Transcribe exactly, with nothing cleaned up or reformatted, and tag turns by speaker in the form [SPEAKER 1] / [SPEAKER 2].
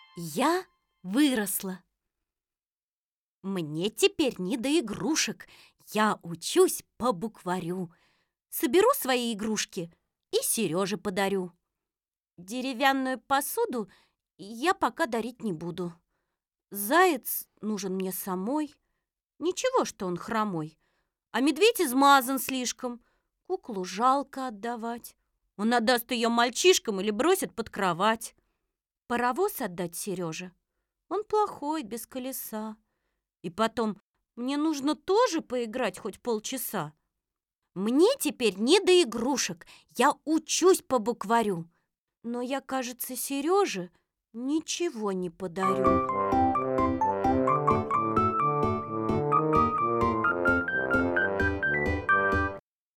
[SPEAKER 1] Я выросла. Мне теперь не до игрушек. Я учусь по букварю. Соберу свои игрушки и Сереже подарю. Деревянную посуду я пока дарить не буду. Заяц нужен мне самой. Ничего, что он хромой. А медведь измазан слишком. Куклу жалко отдавать. Он отдаст ее мальчишкам или бросит под кровать. Паровоз отдать Сереже? Он плохой, без колеса. И потом, мне нужно тоже поиграть хоть полчаса. Мне теперь не до игрушек, я учусь по букварю. Но я, кажется, Сереже ничего не подарю.